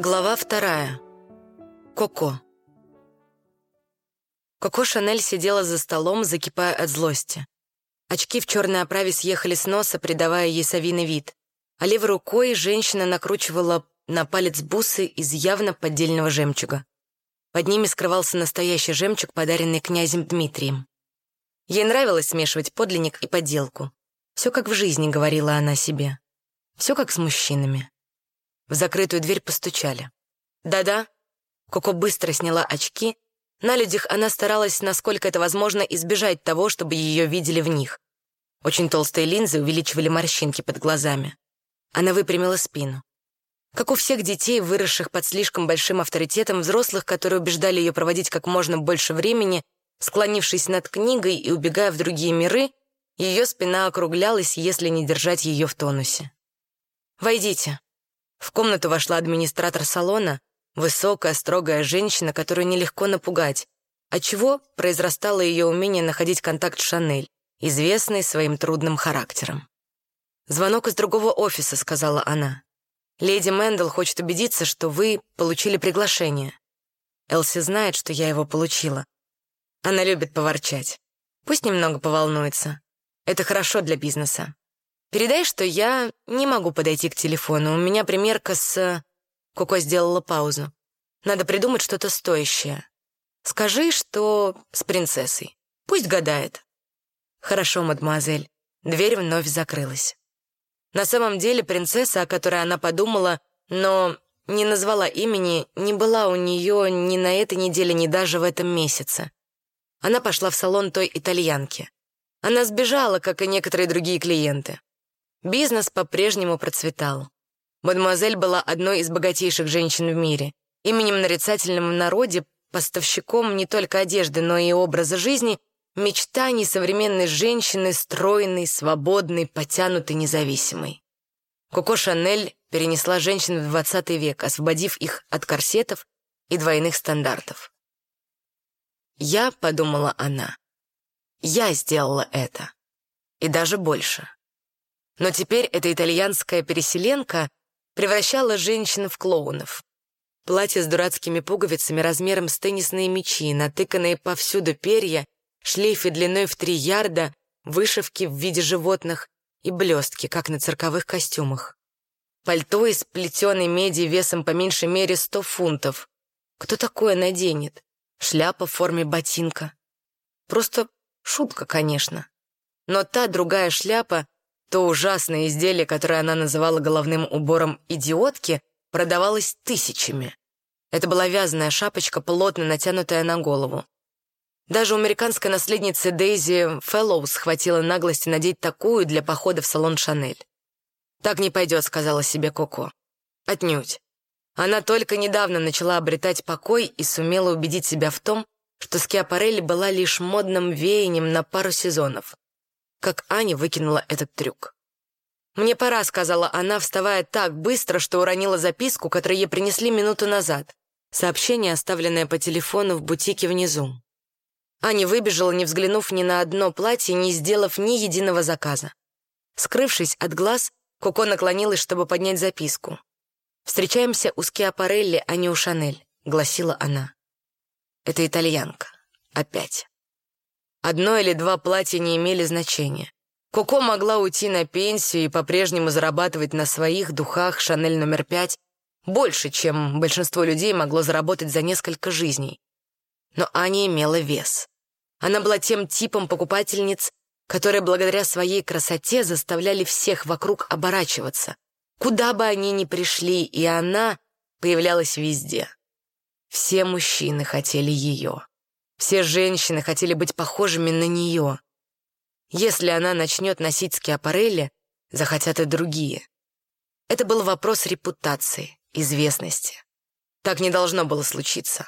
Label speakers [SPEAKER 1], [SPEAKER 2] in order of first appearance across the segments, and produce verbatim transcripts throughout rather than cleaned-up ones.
[SPEAKER 1] Глава вторая. Коко. Коко Шанель сидела за столом, закипая от злости. Очки в черной оправе съехали с носа, придавая ей совиный вид, а левой рукой женщина накручивала на палец бусы из явно поддельного жемчуга. Под ними скрывался настоящий жемчуг, подаренный князем Дмитрием. Ей нравилось смешивать подлинник и подделку. «Все как в жизни», — говорила она себе. «Все как с мужчинами». В закрытую дверь постучали. «Да-да». Коко быстро сняла очки. На людях она старалась, насколько это возможно, избежать того, чтобы ее видели в них. Очень толстые линзы увеличивали морщинки под глазами. Она выпрямила спину. Как у всех детей, выросших под слишком большим авторитетом взрослых, которые убеждали ее проводить как можно больше времени, склонившись над книгой и убегая в другие миры, ее спина округлялась, если не держать ее в тонусе. «Войдите». В комнату вошла администратор салона, высокая, строгая женщина, которую нелегко напугать, отчего произрастало ее умение находить контакт с Шанель, известной своим трудным характером. «Звонок из другого офиса», — сказала она. «Леди Мэндл хочет убедиться, что вы получили приглашение. Элси знает, что я его получила. Она любит поворчать. Пусть немного поволнуется. Это хорошо для бизнеса. Передай, что я не могу подойти к телефону. У меня примерка с...» Коко сделала паузу. «Надо придумать что-то стоящее. Скажи, что с принцессой. Пусть гадает». «Хорошо, мадемуазель». Дверь вновь закрылась. На самом деле принцесса, о которой она подумала, но не назвала имени, не была у нее ни на этой неделе, ни даже в этом месяце. Она пошла в салон той итальянки. Она сбежала, как и некоторые другие клиенты. Бизнес по-прежнему процветал. Мадемуазель была одной из богатейших женщин в мире, именем нарицательным в народе, поставщиком не только одежды, но и образа жизни, мечтаний современной женщины, стройной, свободной, потянутой, независимой. Коко Шанель перенесла женщин в двадцатый век, освободив их от корсетов и двойных стандартов. «Я», — подумала она, — «я сделала это. И даже больше». Но теперь эта итальянская переселенка превращала женщин в клоунов. Платья с дурацкими пуговицами размером с теннисные мячи, натыканные повсюду перья, шлейфы длиной в три ярда, вышивки в виде животных и блестки, как на цирковых костюмах. Пальто из плетеной меди весом по меньшей мере сто фунтов. Кто такое наденет? Шляпа в форме ботинка. Просто шутка, конечно. Но та другая шляпа, то ужасное изделие, которое она называла головным убором идиотки, продавалось тысячами. Это была вязаная шапочка, плотно натянутая на голову. Даже у американской наследницы Дейзи Фэллоус хватило наглости надеть такую для похода в салон Шанель. «Так не пойдет», — сказала себе Коко. Отнюдь. Она только недавно начала обретать покой и сумела убедить себя в том, что Скиапарелли была лишь модным веянием на пару сезонов. Как Аня выкинула этот трюк. «Мне пора», — сказала она, вставая так быстро, что уронила записку, которую ей принесли минуту назад. Сообщение, оставленное по телефону в бутике внизу. Аня выбежала, не взглянув ни на одно платье, не сделав ни единого заказа. Скрывшись от глаз, Коко наклонилась, чтобы поднять записку. «Встречаемся у Скиапарелли, а не у Шанель», — гласила она. «Это итальянка. Опять». Одно или два платья не имели значения. Коко могла уйти на пенсию и по-прежнему зарабатывать на своих духах Шанель номер пять больше, чем большинство людей могло заработать за несколько жизней. Но Аня имела вес. Она была тем типом покупательниц, которые благодаря своей красоте заставляли всех вокруг оборачиваться. Куда бы они ни пришли, и она появлялась везде. Все мужчины хотели ее. Все женщины хотели быть похожими на нее. Если она начнет носить Скиапарелли, захотят и другие. Это был вопрос репутации, известности. Так не должно было случиться.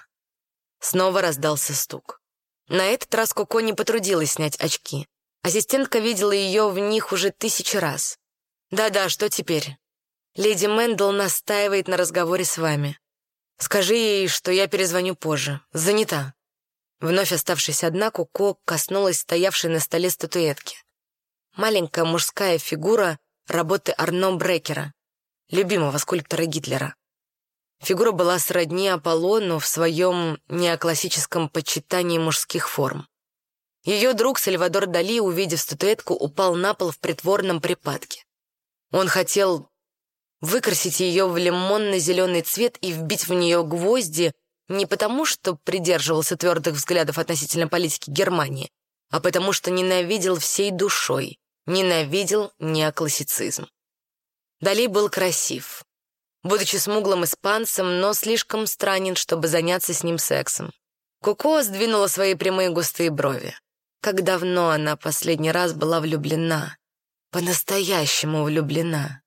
[SPEAKER 1] Снова раздался стук. На этот раз Коко не потрудилась снять очки. Ассистентка видела ее в них уже тысячи раз. «Да-да, что теперь?» «Леди Мэндл настаивает на разговоре с вами. Скажи ей, что я перезвоню позже. Занята». Вновь оставшись одна, Коко коснулась стоявшей на столе статуэтки. Маленькая мужская фигура работы Арно Брекера, любимого скульптора Гитлера. Фигура была сродни Аполлону в своем неоклассическом почитании мужских форм. Ее друг Сальвадор Дали, увидев статуэтку, упал на пол в притворном припадке. Он хотел выкрасить ее в лимонно-зеленый цвет и вбить в нее гвозди не потому, что придерживался твердых взглядов относительно политики Германии, а потому что ненавидел всей душой, ненавидел неоклассицизм. Дали был красив, будучи смуглым испанцем, но слишком странен, чтобы заняться с ним сексом. Коко сдвинула свои прямые густые брови. Как давно она последний раз была влюблена, по-настоящему влюблена.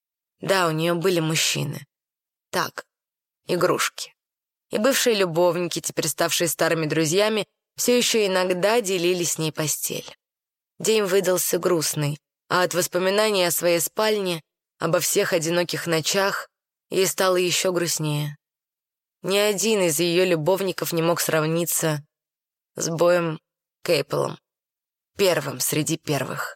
[SPEAKER 1] Да, у нее были мужчины. Так, игрушки. И бывшие любовники, теперь ставшие старыми друзьями, все еще иногда делили с ней постель. День выдался грустный, а от воспоминаний о своей спальне, обо всех одиноких ночах, ей стало еще грустнее. Ни один из ее любовников не мог сравниться с Боем Кейпелом, первым среди первых.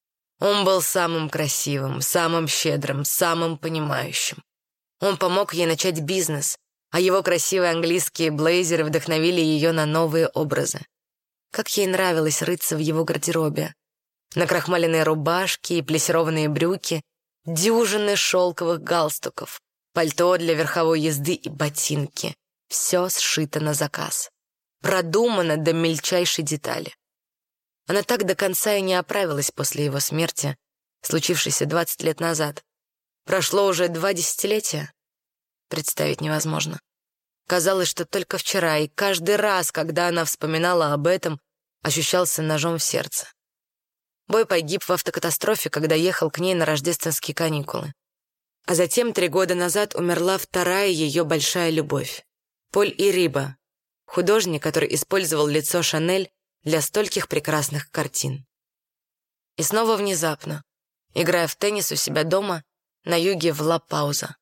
[SPEAKER 1] Он был самым красивым, самым щедрым, самым понимающим. Он помог ей начать бизнес, а его красивые английские блейзеры вдохновили ее на новые образы. Как ей нравилось рыться в его гардеробе. Накрахмаленные рубашки и плессированные брюки, дюжины шелковых галстуков, пальто для верховой езды и ботинки. Все сшито на заказ. Продумано до мельчайшей детали. Она так до конца и не оправилась после его смерти, случившейся двадцать лет назад. Прошло уже два десятилетия. Представить невозможно. Казалось, что только вчера, и каждый раз, когда она вспоминала об этом, ощущался ножом в сердце. Бой погиб в автокатастрофе, когда ехал к ней на рождественские каникулы. А затем, три года назад, умерла вторая ее большая любовь — Поль Ириба, художник, который использовал лицо Шанель для стольких прекрасных картин. И снова внезапно, играя в теннис у себя дома, на юге в Ла-Пауза.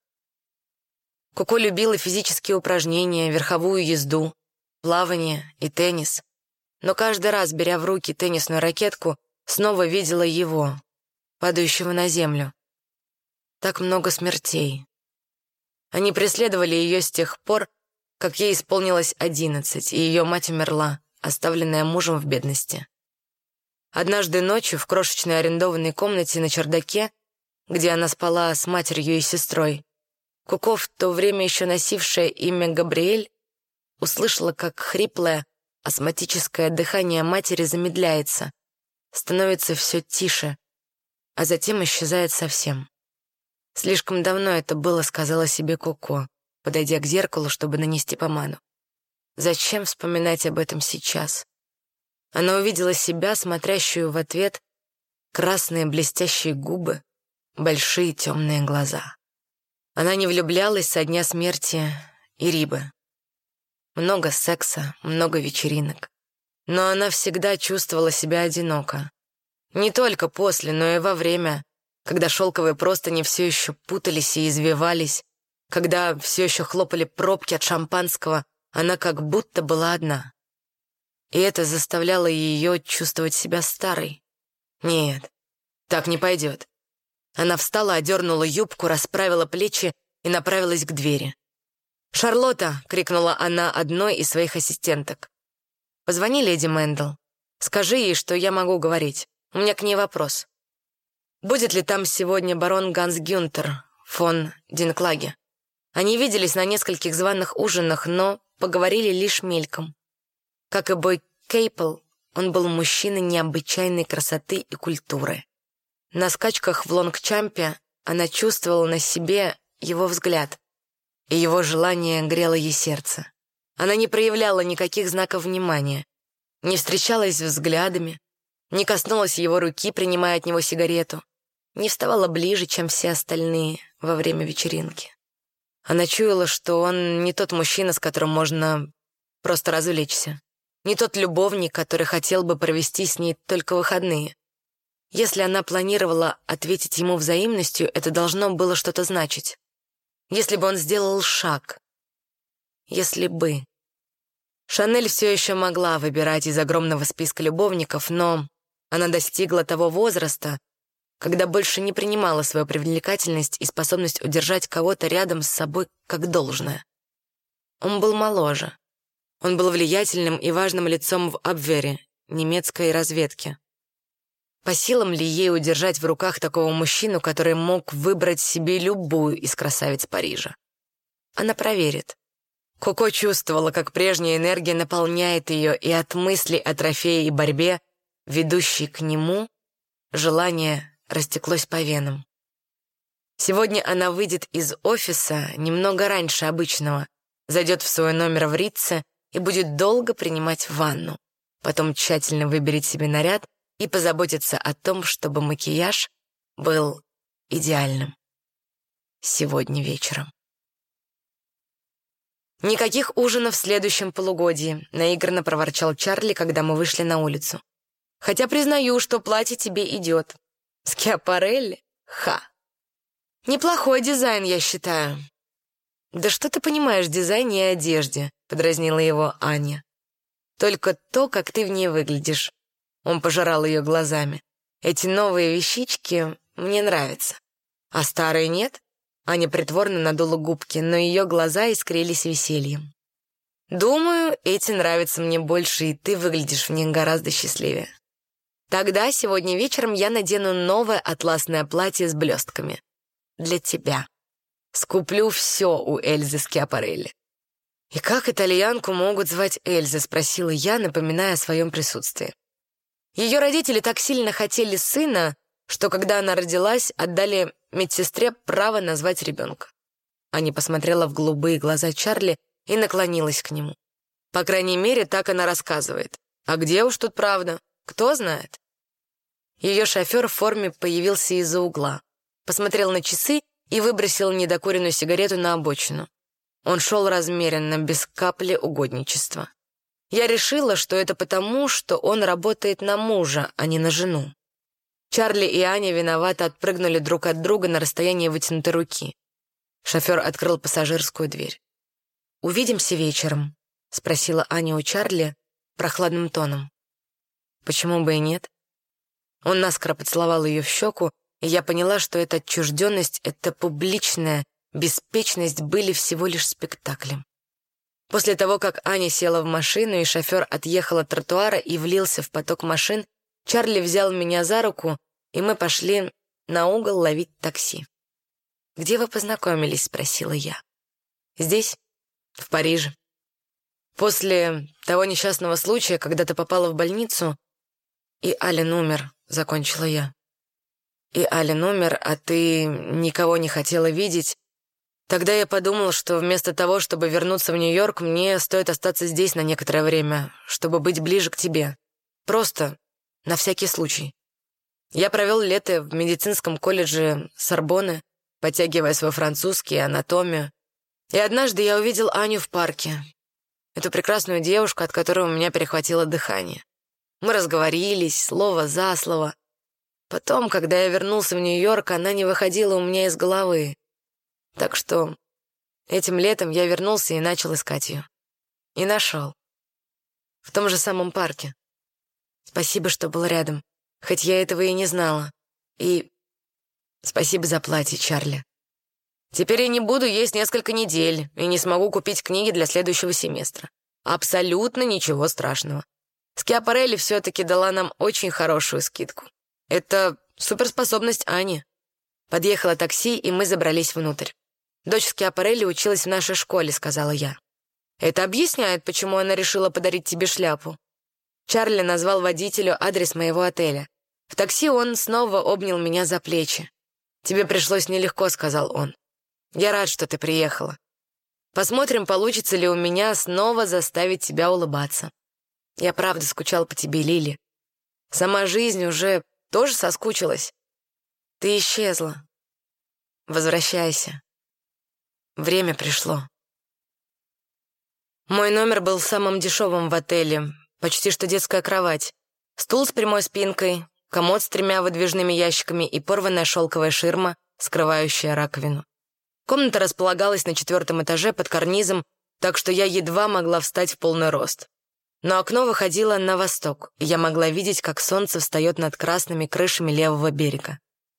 [SPEAKER 1] Коко любила физические упражнения, верховую езду, плавание и теннис, но каждый раз, беря в руки теннисную ракетку, снова видела его, падающего на землю. Так много смертей. Они преследовали ее с тех пор, как ей исполнилось одиннадцать, и ее мать умерла, оставленная мужем в бедности. Однажды ночью в крошечной арендованной комнате на чердаке, где она спала с матерью и сестрой, Коко, в то время еще носившая имя Габриэль, услышала, как хриплое, астматическое дыхание матери замедляется, становится все тише, а затем исчезает совсем. Слишком давно это было, сказала себе Коко, подойдя к зеркалу, чтобы нанести помаду. Зачем вспоминать об этом сейчас? Она увидела себя, смотрящую в ответ, красные блестящие губы, большие темные глаза. Она не влюблялась со дня смерти Ирибы. Много секса, много вечеринок. Но она всегда чувствовала себя одиноко. Не только после, но и во время, когда шелковые простыни все еще путались и извивались, когда все еще хлопали пробки от шампанского, она как будто была одна. И это заставляло ее чувствовать себя старой. Нет, так не пойдет. Она встала, одернула юбку, расправила плечи и направилась к двери. «Шарлотта!» — крикнула она одной из своих ассистенток. «Позвони леди Мэндл. Скажи ей, что я могу говорить. У меня к ней вопрос. Будет ли там сегодня барон Ганс Гюнтер фон Динклаге? Они виделись на нескольких званых ужинах, но поговорили лишь мельком. Как и Бой Кейпел, он был мужчиной необычайной красоты и культуры. На скачках в Лонгчампе она чувствовала на себе его взгляд, и его желание грело ей сердце. Она не проявляла никаких знаков внимания, не встречалась взглядами, не коснулась его руки, принимая от него сигарету, не вставала ближе, чем все остальные во время вечеринки. Она чуяла, что он не тот мужчина, с которым можно просто развлечься, не тот любовник, который хотел бы провести с ней только выходные. Если она планировала ответить ему взаимностью, это должно было что-то значить. Если бы он сделал шаг. Если бы. Шанель все еще могла выбирать из огромного списка любовников, но она достигла того возраста, когда больше не принимала свою привлекательность и способность удержать кого-то рядом с собой как должное. Он был моложе. Он был влиятельным и важным лицом в Абвере, немецкой разведки. По силам ли ей удержать в руках такого мужчину, который мог выбрать себе любую из красавиц Парижа? Она проверит. Коко чувствовала, как прежняя энергия наполняет ее, и от мысли о трофее и борьбе, ведущей к нему, желание растеклось по венам. Сегодня она выйдет из офиса немного раньше обычного, зайдет в свой номер в Ритце и будет долго принимать ванну. Потом тщательно выберет себе наряд и позаботится о том, чтобы макияж был идеальным. Сегодня вечером. «Никаких ужинов в следующем полугодии», — наигранно проворчал Чарли, когда мы вышли на улицу. «Хотя признаю, что платье тебе идет. Скиапарелли? Ха! Неплохой дизайн, я считаю». «Да что ты понимаешь в дизайне и одежде?» — подразнила его Аня. «Только то, как ты в ней выглядишь». Он пожирал ее глазами. «Эти новые вещички мне нравятся. А старые нет?» Аня притворно надула губки, но ее глаза искрились весельем. «Думаю, эти нравятся мне больше, и ты выглядишь в них гораздо счастливее. Тогда сегодня вечером я надену новое атласное платье с блестками. Для тебя. Скуплю все у Эльзы Скиапарелли». «И как итальянку могут звать Эльза?» — спросила я, напоминая о своем присутствии. Ее родители так сильно хотели сына, что, когда она родилась, отдали медсестре право назвать ребенка. Аня посмотрела в голубые глаза Чарли и наклонилась к нему. По крайней мере, так она рассказывает. А где уж тут правда? Кто знает? Ее шофер в форме появился из-за угла, посмотрел на часы и выбросил недокуренную сигарету на обочину. Он шел размеренно, без капли угодничества. Я решила, что это потому, что он работает на мужа, а не на жену. Чарли и Аня виновато отпрыгнули друг от друга на расстоянии вытянутой руки. Шофер открыл пассажирскую дверь. «Увидимся вечером?» — спросила Аня у Чарли прохладным тоном. «Почему бы и нет?» Он наскоро поцеловал ее в щеку, и я поняла, что эта отчужденность, эта публичная беспечность были всего лишь спектаклем. После того, как Аня села в машину, и шофер отъехал от тротуара и влился в поток машин, Чарли взял меня за руку, и мы пошли на угол ловить такси. «Где вы познакомились?» — спросила я. «Здесь, в Париже. После того несчастного случая, когда ты попала в больницу, и Ален умер», — закончила я. «И Ален умер, а ты никого не хотела видеть. Тогда я подумал, что вместо того, чтобы вернуться в Нью-Йорк, мне стоит остаться здесь на некоторое время, чтобы быть ближе к тебе. Просто на всякий случай. Я провел лето в медицинском колледже Сорбонны, подтягивая свой французский и анатомию. И однажды я увидел Аню в парке. Эту прекрасную девушку, от которой у меня перехватило дыхание. Мы разговорились, слово за слово. Потом, когда я вернулся в Нью-Йорк, она не выходила у меня из головы. Так что этим летом я вернулся и начал искать ее. И нашел. В том же самом парке. Спасибо, что был рядом, хоть я этого и не знала. И спасибо за платье, Чарли. Теперь я не буду есть несколько недель и не смогу купить книги для следующего семестра. Абсолютно ничего страшного. Скиапарелли все-таки дала нам очень хорошую скидку. Это суперспособность Ани. Подъехало такси, и мы забрались внутрь. «Дочь Скиапарелли училась в нашей школе», — сказала я. «Это объясняет, почему она решила подарить тебе шляпу». Чарли назвал водителю адрес моего отеля. В такси он снова обнял меня за плечи. «Тебе пришлось нелегко», — сказал он. «Я рад, что ты приехала. Посмотрим, получится ли у меня снова заставить тебя улыбаться. Я правда скучал по тебе, Лили. Сама жизнь уже тоже соскучилась. Ты исчезла. Возвращайся. Время пришло». Мой номер был самым дешевым в отеле. Почти что детская кровать. Стул с прямой спинкой, комод с тремя выдвижными ящиками и порванная шелковая ширма, скрывающая раковину. Комната располагалась на четвертом этаже под карнизом, так что я едва могла встать в полный рост. Но окно выходило на восток, и я могла видеть, как солнце встает над красными крышами левого берега.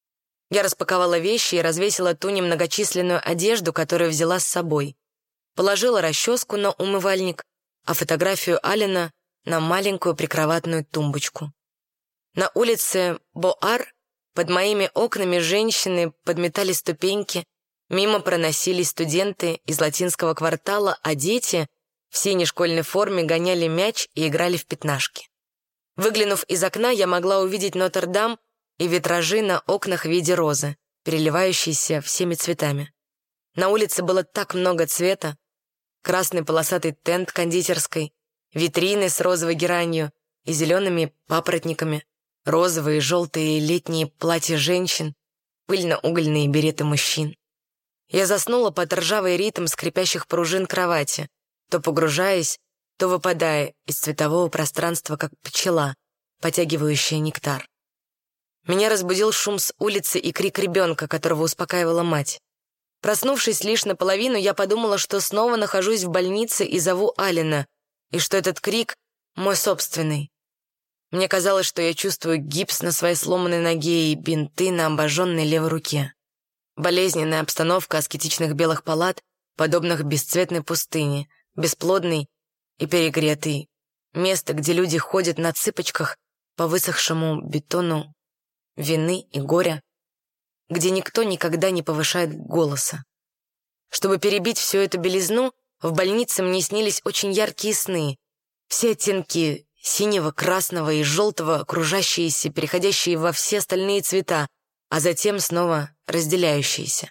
[SPEAKER 1] Я распаковала вещи и развесила ту немногочисленную одежду, которую взяла с собой. Положила расческу на умывальник, а фотографию Алена на маленькую прикроватную тумбочку. На улице Боар под моими окнами женщины подметали ступеньки, мимо проносились студенты из латинского квартала, а дети в синей школьной форме гоняли мяч и играли в пятнашки. Выглянув из окна, я могла увидеть Нотр-Дам и витражи на окнах в виде розы, переливающиеся всеми цветами. На улице было так много цвета: красный полосатый тент кондитерской, витрины с розовой геранью и зелеными папоротниками, розовые и желтые летние платья женщин, пыльно-угольные береты мужчин. Я заснула под ржавый ритм скрипящих пружин кровати, то погружаясь, то выпадая из цветового пространства, как пчела, потягивающая нектар. Меня разбудил шум с улицы и крик ребенка, которого успокаивала мать. Проснувшись лишь наполовину, я подумала, что снова нахожусь в больнице и зову Алена, и что этот крик мой собственный. Мне казалось, что я чувствую гипс на своей сломанной ноге и бинты на обожженной левой руке. Болезненная обстановка аскетичных белых палат, подобных бесцветной пустыне, бесплодной и перегретой, место, где люди ходят на цыпочках по высохшему бетону вины и горя, где никто никогда не повышает голоса. Чтобы перебить всю эту белизну, в больнице мне снились очень яркие сны, все оттенки синего, красного и желтого, кружащиеся, переходящие во все остальные цвета, а затем снова разделяющиеся.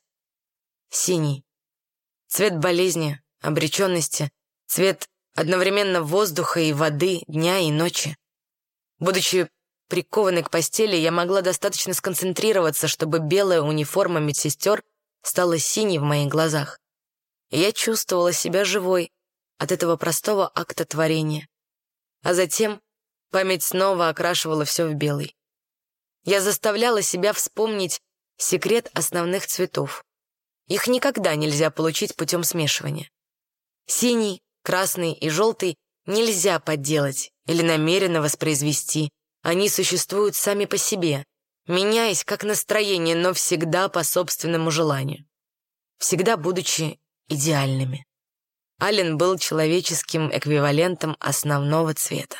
[SPEAKER 1] Синий. Цвет болезни, обреченности, цвет одновременно воздуха и воды, дня и ночи. Будучи прикованной к постели, я могла достаточно сконцентрироваться, чтобы белая униформа медсестер стала синей в моих глазах. И я чувствовала себя живой от этого простого акта творения. А затем память снова окрашивала все в белый. Я заставляла себя вспомнить секрет основных цветов. Их никогда нельзя получить путем смешивания. Синий, красный и желтый нельзя подделать или намеренно воспроизвести. Они существуют сами по себе, меняясь как настроение, но всегда по собственному желанию. Всегда будучи идеальными. Ален был человеческим эквивалентом основного цвета.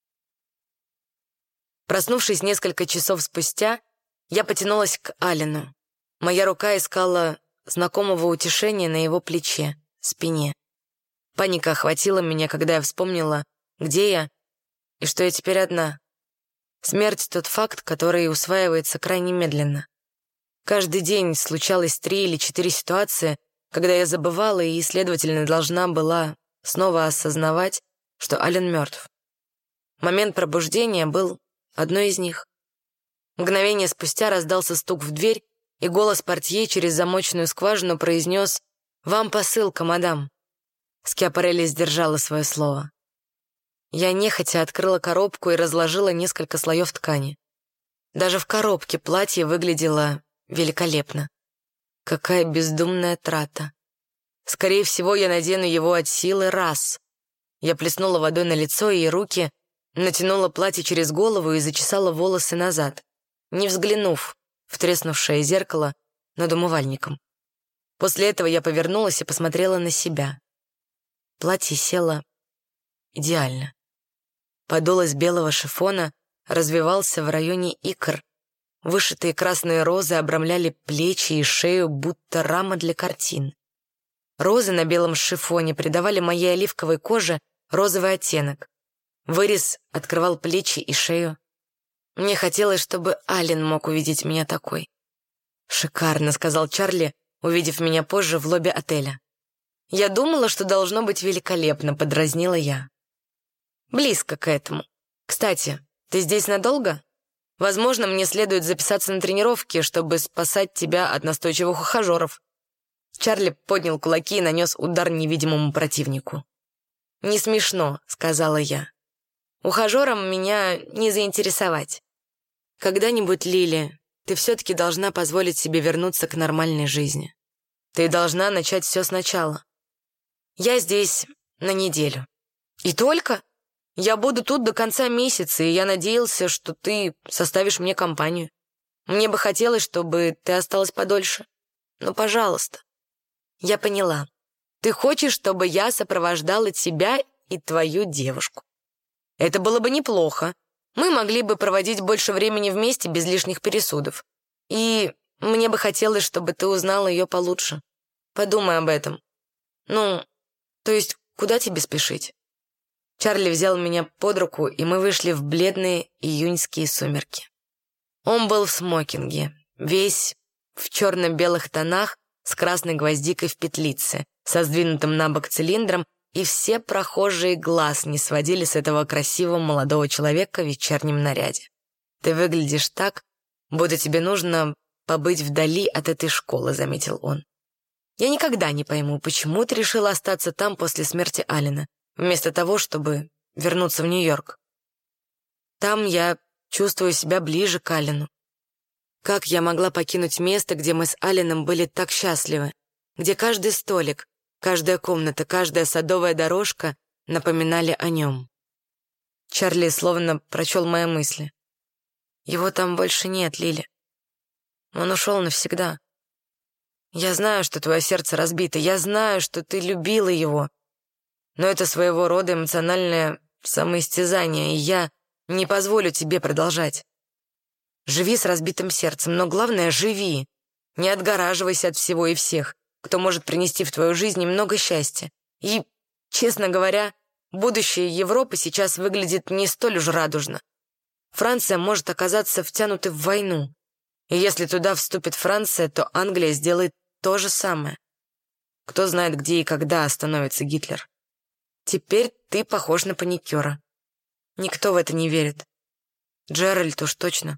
[SPEAKER 1] Проснувшись несколько часов спустя, я потянулась к Алену. Моя рука искала знакомого утешения на его плече, спине. Паника охватила меня, когда я вспомнила, где я и что я теперь одна. Смерть — тот факт, который усваивается крайне медленно. Каждый день случалось три или четыре ситуации, когда я забывала и, следовательно, должна была снова осознавать, что Ален мертв. Момент пробуждения был одной из них. Мгновение спустя раздался стук в дверь, и голос портье через замочную скважину произнес: «Вам посылка, мадам». Скиапарелли сдержала свое слово. Я нехотя открыла коробку и разложила несколько слоев ткани. Даже в коробке платье выглядело великолепно. Какая бездумная трата. Скорее всего, я надену его от силы раз. Я плеснула водой на лицо и руки, натянула платье через голову и зачесала волосы назад, не взглянув в треснувшее зеркало над умывальником. После этого я повернулась и посмотрела на себя. Платье село идеально. Подол из белого шифона развивался в районе икр. Вышитые красные розы обрамляли плечи и шею, будто рама для картин. Розы на белом шифоне придавали моей оливковой коже розовый оттенок. Вырез открывал плечи и шею. Мне хотелось, чтобы Ален мог увидеть меня такой. «Шикарно», — сказал Чарли, увидев меня позже в лобби отеля. «Я думала, что должно быть великолепно», — подразнила я. «Близко к этому. Кстати, ты здесь надолго? Возможно, мне следует записаться на тренировки, чтобы спасать тебя от настойчивых ухажеров». Чарли поднял кулаки и нанес удар невидимому противнику. «Не смешно», — сказала я. «Ухажерам меня не заинтересовать. Когда-нибудь, Лили, ты все-таки должна позволить себе вернуться к нормальной жизни. Ты должна начать все сначала. Я здесь на неделю. И только? Я буду тут до конца месяца, и я надеялся, что ты составишь мне компанию. Мне бы хотелось, чтобы ты осталась подольше. Ну, пожалуйста». «Я поняла. Ты хочешь, чтобы я сопровождала тебя и твою девушку. Это было бы неплохо. Мы могли бы проводить больше времени вместе без лишних пересудов. И мне бы хотелось, чтобы ты узнала ее получше. Подумай об этом. Ну, то есть, куда тебе спешить?» Чарли взял меня под руку, и мы вышли в бледные июньские сумерки. Он был в смокинге, весь в черно-белых тонах, с красной гвоздикой в петлице, со сдвинутым на бок цилиндром, и все прохожие глаз не сводили с этого красивого молодого человека в вечернем наряде. «Ты выглядишь так, будто тебе нужно побыть вдали от этой школы», — заметил он. «Я никогда не пойму, почему ты решила остаться там после смерти Аллена, вместо того, чтобы вернуться в Нью-Йорк. Там я чувствую себя ближе к Аллену. Как я могла покинуть место, где мы с Алленом были так счастливы, где каждый столик, каждая комната, каждая садовая дорожка напоминали о нем?» Чарли словно прочел мои мысли. «Его там больше нет, Лили. Он ушел навсегда. Я знаю, что твое сердце разбито, я знаю, что ты любила его, но это своего рода эмоциональное самоистязание, и я не позволю тебе продолжать. Живи с разбитым сердцем, но главное — живи. Не отгораживайся от всего и всех, кто может принести в твою жизнь немного счастья. И, честно говоря, будущее Европы сейчас выглядит не столь уж радужно. Франция может оказаться втянутой в войну, и если туда вступит Франция, то Англия сделает то же самое. Кто знает, где и когда остановится Гитлер. Теперь ты похож на паникера. Никто в это не верит. Джеральд уж точно.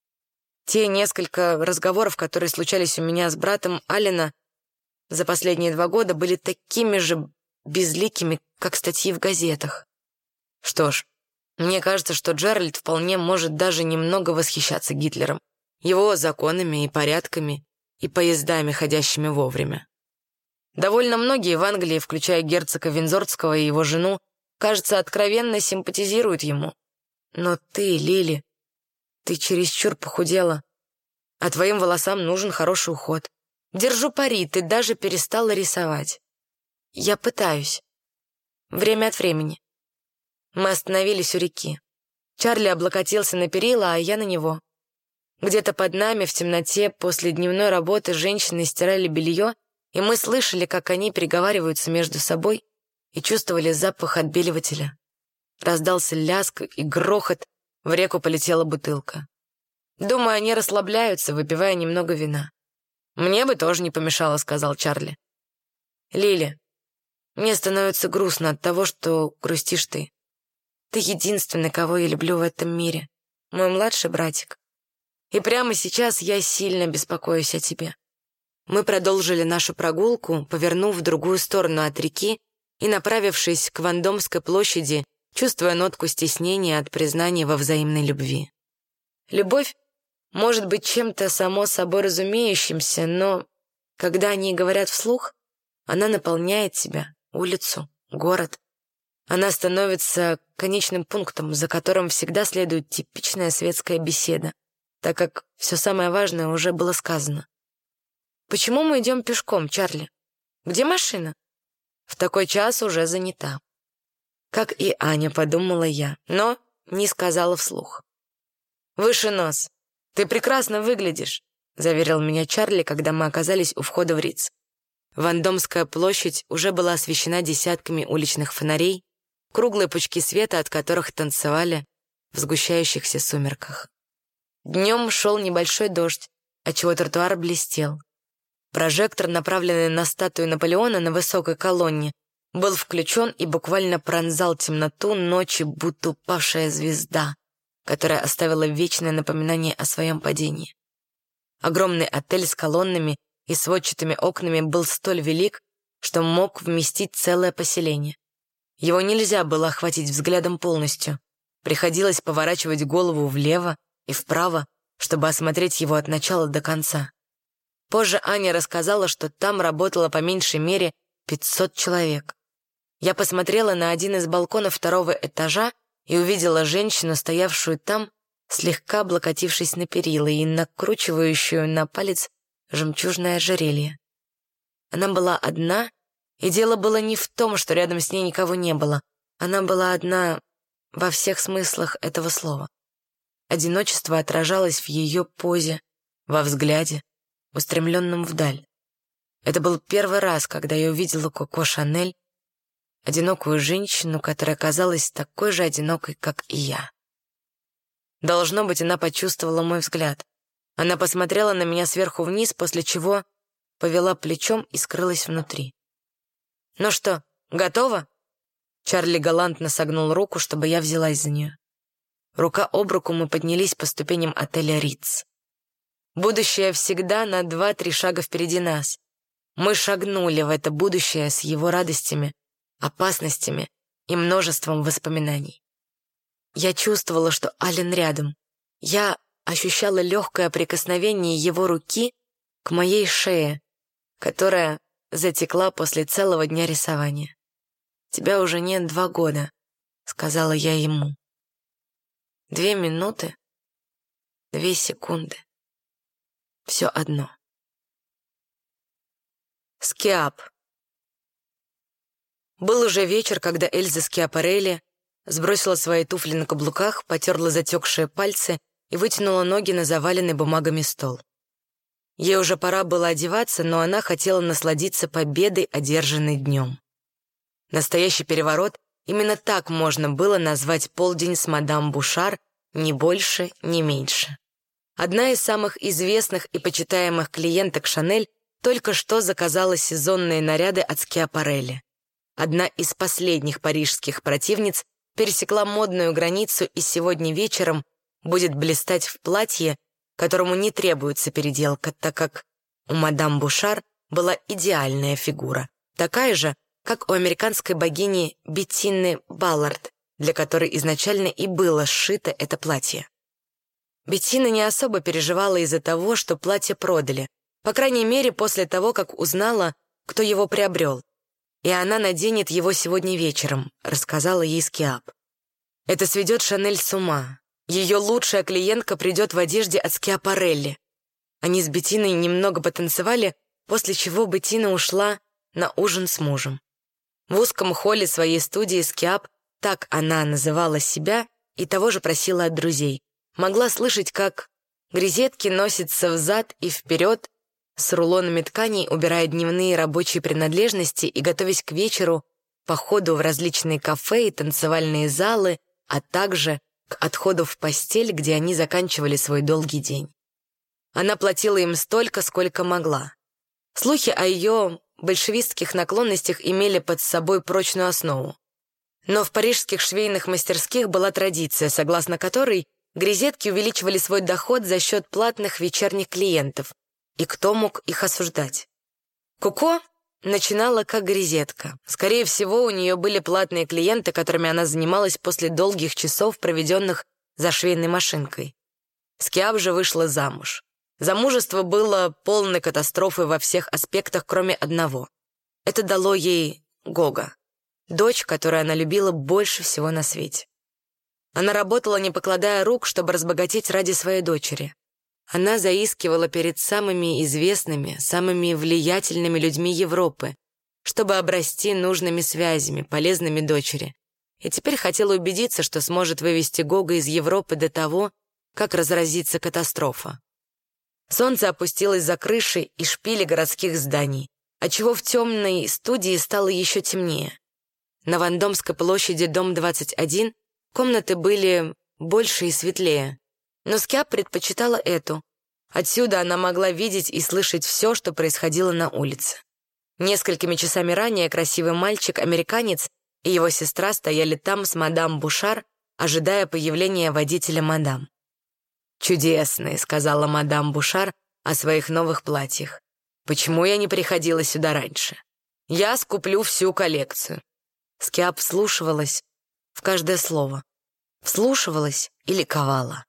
[SPEAKER 1] Те несколько разговоров, которые случались у меня с братом Аллена за последние два года, были такими же безликими, как статьи в газетах. Что ж, мне кажется, что Джеральд вполне может даже немного восхищаться Гитлером, его законами и порядками, и поездами, ходящими вовремя. Довольно многие в Англии, включая герцога Виндзорского и его жену, кажется, откровенно симпатизируют ему. Но ты, Лили, ты чересчур похудела, а твоим волосам нужен хороший уход. Держу пари, ты даже перестала рисовать. Я пытаюсь. Время от времени. Мы остановились у реки. Чарли облокотился на перила, а я на него. Где-то под нами в темноте после дневной работы женщины стирали белье, и мы слышали, как они переговариваются между собой, и чувствовали запах отбеливателя. Раздался лязг и грохот, в реку полетела бутылка. Думаю, они расслабляются, выпивая немного вина. «Мне бы тоже не помешало», — сказал Чарли. «Лили, мне становится грустно от того, что грустишь ты. Ты единственный, кого я люблю в этом мире, мой младший братик. И прямо сейчас я сильно беспокоюсь о тебе». Мы продолжили нашу прогулку, повернув в другую сторону от реки и направившись к Вандомской площади, чувствуя нотку стеснения от признания во взаимной любви. Любовь может быть чем-то само собой разумеющимся, но когда они говорят вслух, она наполняет себя, улицу, город. Она становится конечным пунктом, за которым всегда следует типичная светская беседа, так как все самое важное уже было сказано. «Почему мы идем пешком, Чарли? Где машина?» «В такой час уже занята». Как и Аня, подумала я, но не сказала вслух. «Выше нос. Ты прекрасно выглядишь», — заверил меня Чарли, когда мы оказались у входа в Риц. Вандомская площадь уже была освещена десятками уличных фонарей, круглые пучки света от которых танцевали в сгущающихся сумерках. Днем шел небольшой дождь, отчего тротуар блестел. Прожектор, направленный на статую Наполеона на высокой колонне, был включен и буквально пронзал темноту ночи, будто упавшая звезда, которая оставила вечное напоминание о своем падении. Огромный отель с колоннами и сводчатыми окнами был столь велик, что мог вместить целое поселение. Его нельзя было охватить взглядом полностью. Приходилось поворачивать голову влево и вправо, чтобы осмотреть его от начала до конца. Позже Аня рассказала, что там работало по меньшей мере пятьсот человек. Я посмотрела на один из балконов второго этажа и увидела женщину, стоявшую там слегка облокотившись на перила и накручивающую на палец жемчужное ожерелье. Она была одна, и дело было не в том, что рядом с ней никого не было. Она была одна во всех смыслах этого слова. Одиночество отражалось в ее позе, во взгляде, устремленном вдаль. Это был первый раз, когда я увидела Коко Шанель, одинокую женщину, которая казалась такой же одинокой, как и я. Должно быть, она почувствовала мой взгляд. Она посмотрела на меня сверху вниз, после чего повела плечом и скрылась внутри. «Ну что, готова?» Чарли галантно согнул руку, чтобы я взялась за нее. Рука об руку мы поднялись по ступеням отеля «Риц». Будущее всегда на два-три шага впереди нас. Мы шагнули в это будущее с его радостями, опасностями и множеством воспоминаний. Я чувствовала, что Ален рядом. Я ощущала легкое прикосновение его руки к моей шее, которая затекла после целого дня рисования. «Тебя уже нет два года», — сказала я ему. Две минуты, две секунды. Все одно. Скиап. Был уже вечер, когда Эльза Скиапарелли сбросила свои туфли на каблуках, потерла затекшие пальцы и вытянула ноги на заваленный бумагами стол. Ей уже пора было одеваться, но она хотела насладиться победой, одержанной днем. Настоящий переворот — именно так можно было назвать полдень с мадам Бушар, ни больше, ни меньше. Одна из самых известных и почитаемых клиенток Шанель только что заказала сезонные наряды от Скиапарелли. Одна из последних парижских противниц пересекла модную границу и сегодня вечером будет блистать в платье, которому не требуется переделка, так как у мадам Бушар была идеальная фигура, такая же, как у американской богини Беттины Баллард, для которой изначально и было сшито это платье. Беттина не особо переживала из-за того, что платье продали, по крайней мере, после того, как узнала, кто его приобрел. И она наденет его сегодня вечером, рассказала ей Скиап. Это сведет Шанель с ума. Ее лучшая клиентка придет в одежде от Скиапарелли. Они с Беттиной немного потанцевали, после чего Беттина ушла на ужин с мужем. В узком холле своей студии Скиап, так она называла себя, и того же просила от друзей, могла слышать, как грезетки носятся взад и вперед с рулонами тканей, убирая дневные рабочие принадлежности и готовясь к вечеру, походу в различные кафе и танцевальные залы, а также к отходу в постель, где они заканчивали свой долгий день. Она платила им столько, сколько могла. Слухи о ее большевистских наклонностях имели под собой прочную основу. Но в парижских швейных мастерских была традиция, согласно которой грезетки увеличивали свой доход за счет платных вечерних клиентов, и кто мог их осуждать? Коко начинала как грезетка. Скорее всего, у нее были платные клиенты, которыми она занималась после долгих часов, проведенных за швейной машинкой. Скиап же вышла замуж. Замужество было полной катастрофой во всех аспектах, кроме одного. Это дало ей Гога, дочь, которую она любила больше всего на свете. Она работала, не покладая рук, чтобы разбогатеть ради своей дочери. Она заискивала перед самыми известными, самыми влиятельными людьми Европы, чтобы обрасти нужными связями, полезными дочери. И теперь хотела убедиться, что сможет вывести Гога из Европы до того, как разразится катастрофа. Солнце опустилось за крыши и шпили городских зданий, отчего в темной студии стало еще темнее. На Вандомской площади, дом двадцать один, комнаты были больше и светлее. Но Скиап предпочитала эту. Отсюда она могла видеть и слышать все, что происходило на улице. Несколькими часами ранее красивый мальчик-американец и его сестра стояли там с мадам Бушар, ожидая появления водителя мадам. «Чудесные», — сказала мадам Бушар о своих новых платьях. «Почему я не приходила сюда раньше? Я скуплю всю коллекцию». Скиап вслушивалась в каждое слово. Вслушивалась и ликовала.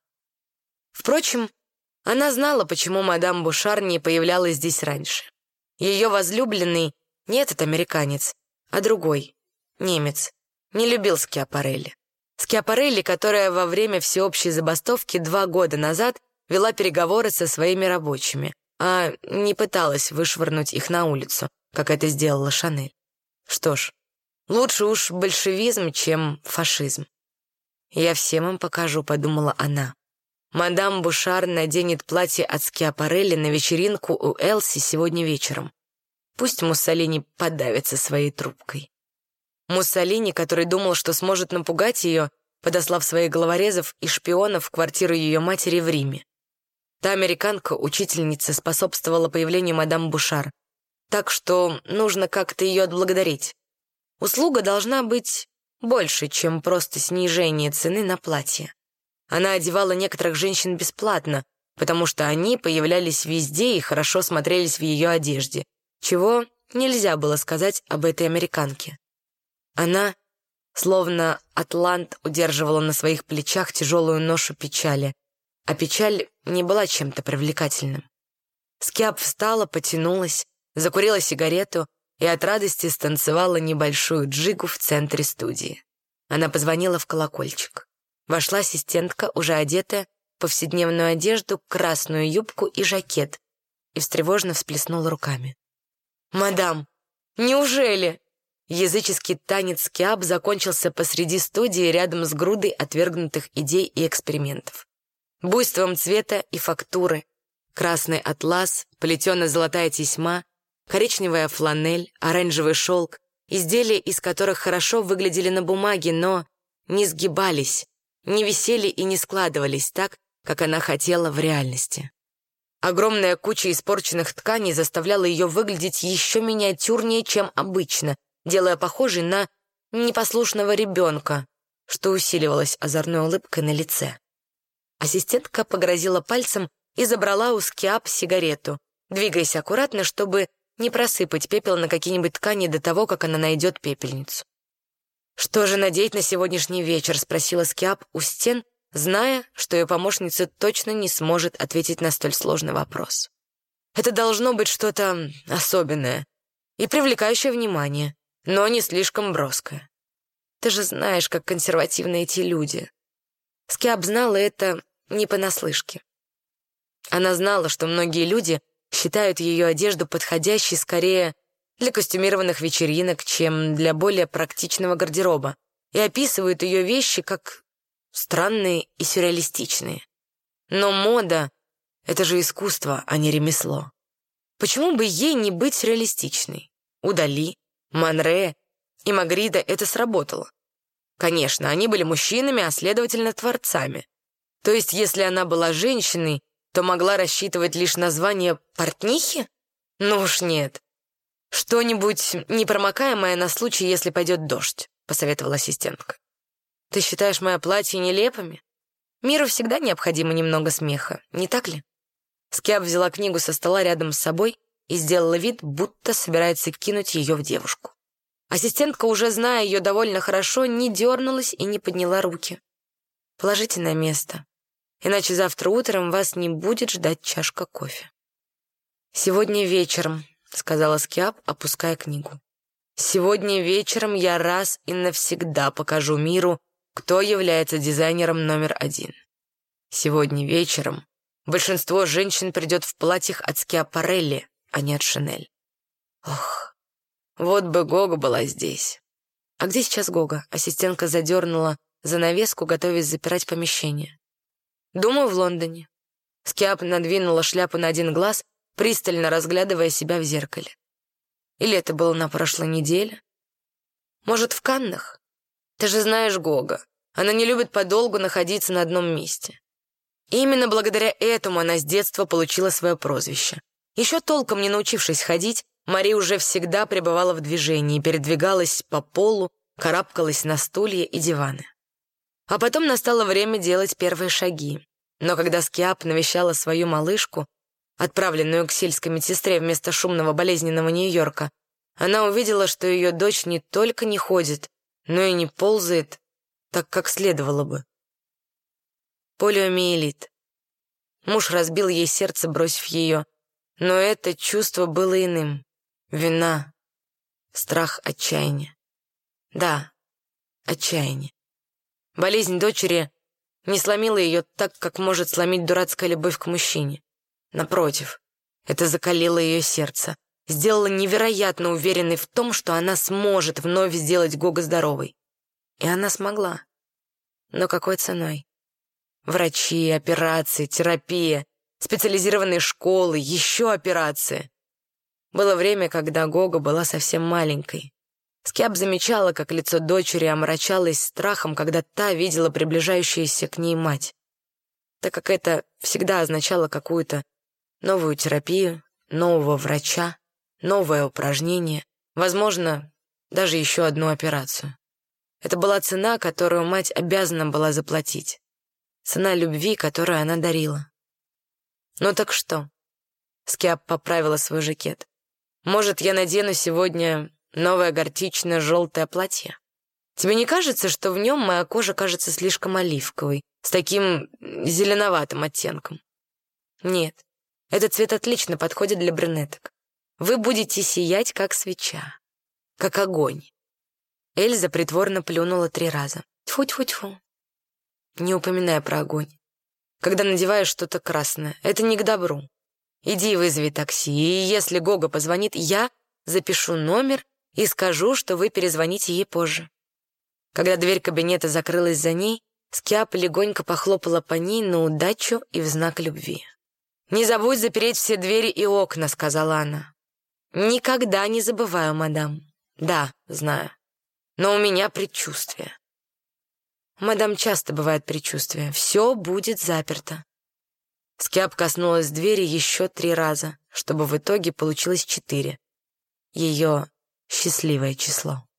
[SPEAKER 1] Впрочем, она знала, почему мадам Бушар не появлялась здесь раньше. Ее возлюбленный не этот американец, а другой, немец, не любил Скиапарелли. Скиапарелли, которая во время всеобщей забастовки два года назад вела переговоры со своими рабочими, а не пыталась вышвырнуть их на улицу, как это сделала Шанель. Что ж, лучше уж большевизм, чем фашизм. «Я всем им покажу», — подумала она. Мадам Бушар наденет платье от Скиапарелли на вечеринку у Элси сегодня вечером. Пусть Муссолини подавится своей трубкой. Муссолини, который думал, что сможет напугать ее, подослав своих головорезов и шпионов в квартиру ее матери в Риме. Та американка, учительница, способствовала появлению мадам Бушар, так что нужно как-то ее отблагодарить. Услуга должна быть больше, чем просто снижение цены на платье. Она одевала некоторых женщин бесплатно, потому что они появлялись везде и хорошо смотрелись в ее одежде, чего нельзя было сказать об этой американке. Она, словно атлант, удерживала на своих плечах тяжелую ношу печали, а печаль не была чем-то привлекательным. Скиап встала, потянулась, закурила сигарету и от радости станцевала небольшую джигу в центре студии. Она позвонила в колокольчик. Вошла ассистентка, уже одетая в повседневную одежду, красную юбку и жакет, и встревоженно всплеснула руками. «Мадам, неужели?» Языческий танец Скиап закончился посреди студии рядом с грудой отвергнутых идей и экспериментов. Буйством цвета и фактуры, красный атлас, плетено-золотая тесьма, коричневая фланель, оранжевый шелк, изделия из которых хорошо выглядели на бумаге, но не сгибались, не висели и не складывались так, как она хотела в реальности. Огромная куча испорченных тканей заставляла ее выглядеть еще миниатюрнее, чем обычно, делая похожей на непослушного ребенка, что усиливалось озорной улыбкой на лице. Ассистентка погрозила пальцем и забрала у Скиап сигарету, двигаясь аккуратно, чтобы не просыпать пепел на какие-нибудь ткани до того, как она найдет пепельницу. «Что же надеть на сегодняшний вечер?» — спросила Скиап у стен, зная, что ее помощница точно не сможет ответить на столь сложный вопрос. «Это должно быть что-то особенное и привлекающее внимание, но не слишком броское. Ты же знаешь, как консервативны эти люди». Скиап знала это не понаслышке. Она знала, что многие люди считают ее одежду подходящей скорее для костюмированных вечеринок, чем для более практичного гардероба, и описывают ее вещи как странные и сюрреалистичные. Но мода — это же искусство, а не ремесло. Почему бы ей не быть сюрреалистичной? У Дали, Манре и Магрида это сработало. Конечно, они были мужчинами, а следовательно, творцами. То есть, если она была женщиной, то могла рассчитывать лишь на звание портнихи? Ну уж нет. «Что-нибудь непромокаемое на случай, если пойдет дождь», — посоветовала ассистентка. «Ты считаешь мое платье нелепыми? Миру всегда необходимо немного смеха, не так ли?» Скиап взяла книгу со стола рядом с собой и сделала вид, будто собирается кинуть ее в девушку. Ассистентка, уже зная ее довольно хорошо, не дернулась и не подняла руки. «Положите на место, иначе завтра утром вас не будет ждать чашка кофе». «Сегодня вечером», — сказала Скиап, опуская книгу. «Сегодня вечером я раз и навсегда покажу миру, кто является дизайнером номер один. Сегодня вечером большинство женщин придет в платьях от Скиапарелли, а не от Шанель. Ох, вот бы Гога была здесь». «А где сейчас Гога?» Ассистентка задернула занавеску, готовясь запирать помещение. «Думаю, в Лондоне». Скиап надвинула шляпу на один глаз, пристально разглядывая себя в зеркале. Или это было на прошлой неделе? Может, в Каннах? Ты же знаешь Гога. Она не любит подолгу находиться на одном месте. И именно благодаря этому она с детства получила свое прозвище. Еще толком не научившись ходить, Мари уже всегда пребывала в движении, передвигалась по полу, карабкалась на стулья и диваны. А потом настало время делать первые шаги. Но когда Скиап навещала свою малышку, отправленную к сельской медсестре вместо шумного болезненного Нью-Йорка, она увидела, что ее дочь не только не ходит, но и не ползает так, как следовало бы. Полиомиелит. Муж разбил ей сердце, бросив ее, но это чувство было иным. Вина, страх, отчаяние. Да, отчаяние. Болезнь дочери не сломила ее так, как может сломить дурацкая любовь к мужчине. Напротив, это закалило ее сердце, сделало невероятно уверенной в том, что она сможет вновь сделать Гога здоровой. И она смогла. Но какой ценой? Врачи, операции, терапия, специализированные школы, еще операции. Было время, когда Гога была совсем маленькой. Скиаб замечала, как лицо дочери омрачалось страхом, когда та видела приближающуюся к ней мать, так как это всегда означало какую-то новую терапию, нового врача, новое упражнение, возможно, даже еще одну операцию. Это была цена, которую мать обязана была заплатить. Цена любви, которую она дарила. «Ну так что?» Скиаб поправила свой жакет. «Может, я надену сегодня новое гортично-желтое платье? Тебе не кажется, что в нем моя кожа кажется слишком оливковой, с таким зеленоватым оттенком?» «Нет, этот цвет отлично подходит для брюнеток. Вы будете сиять, как свеча, как огонь». Эльза притворно плюнула три раза. Тьфу-тьфу-тьфу. Не упоминая про огонь. Когда надеваешь что-то красное, это не к добру. Иди вызови такси, и если Гога позвонит, я запишу номер и скажу, что вы перезвоните ей позже. Когда дверь кабинета закрылась за ней, Скиаб легонько похлопала по ней на удачу и в знак любви. «Не забудь запереть все двери и окна», — сказала она. «Никогда не забываю, мадам». «Да, знаю. Но у меня предчувствие». «Мадам, часто бывает предчувствие. Все будет заперто». Скиаб коснулась двери еще три раза, чтобы в итоге получилось четыре. Ее счастливое число.